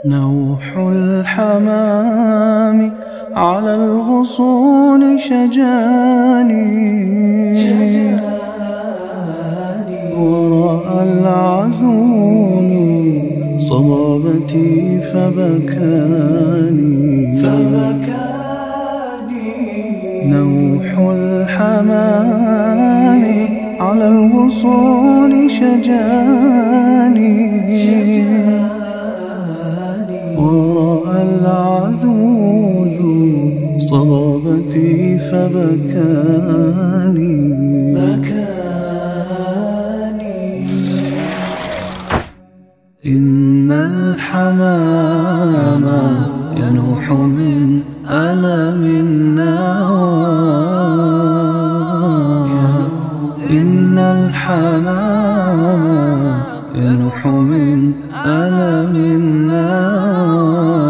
نوح الحمام على الغصون شجاني ورأى العذول صبابتي فبكاني نوح الحمام على الغصون شجاني ورأى العذول صبابتي فبكاني إن الحمام ينوح من ألم النوى إن الحمام ينوح من ألم النوى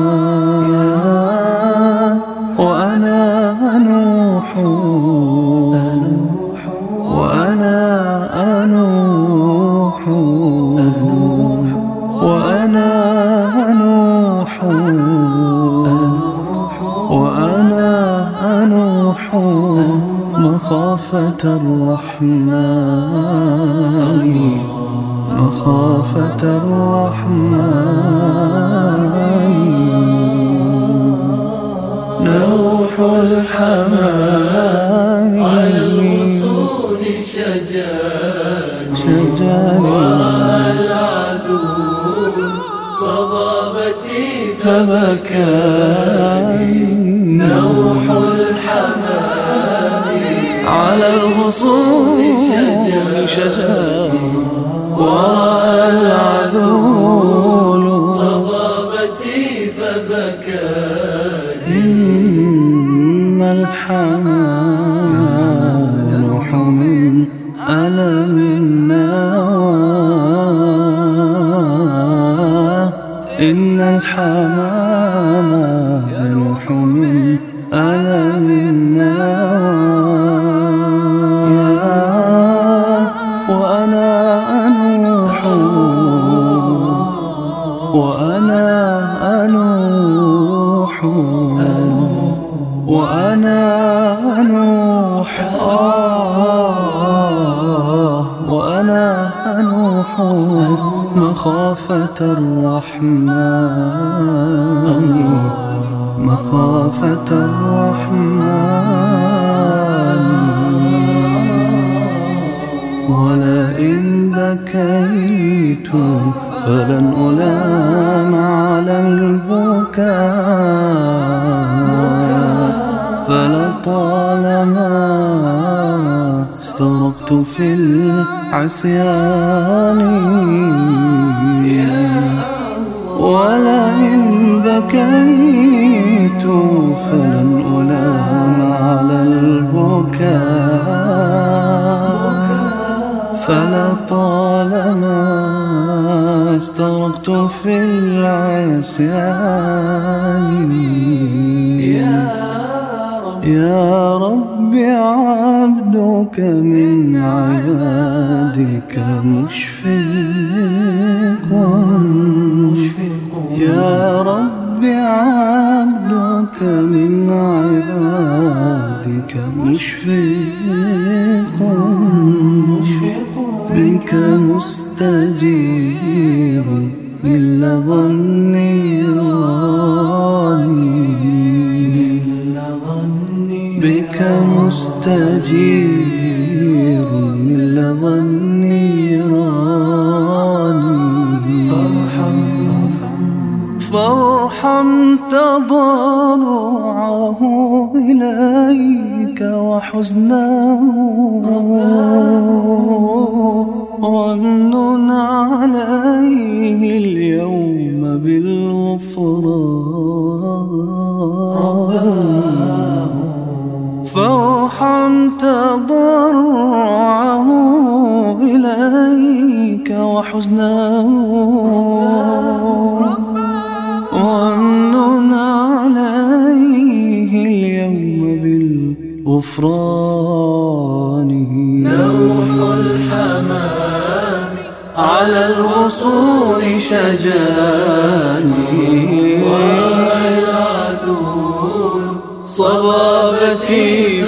وأنا أنوح وأنا أنوح وأنا أنوح وأنا أنوح مخافة الرحمن مخافة الرحمن نوح الحمام على الغصون شجاني ورأى العذول صبابتي فبكاني نوح الحمام على الغصون شجاني ورأى العذول صبابتي فبكاني إن الحمام ينوح من ألم النوى إن الحمام ينوح من ألم النوى وأنا أنوح وأنا أنوح وأنا أنوح وأنا أنوح مخافة الرحمن مخافة الرحمن ولئن بكيت فلن ألام على البكاء فلطالما استغرقت في العصيان ولئن بكيت فلن ألام على البكاء فلطالما استغرقت في العصيان يا رب عبدك من عبادك مشفق يا رب عبدك من عبادك مشفق بك مستجير من لظى النيران بك مستجير من لظى النيران فارحم تضرعه إليك وحزنه وامنن عليه اليوم بالغفران فارحم تضرعه إليك وحزنه وامنن عليه اليوم بالغفران نوح الحمام على الغصون شجاني، والعذول صبابتي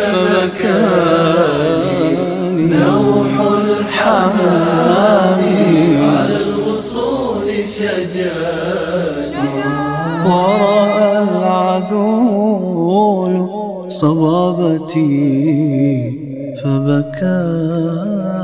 فبكاني نوح الحمام على الغصون شجاني، ورأى العذول صبابتي فبكاني.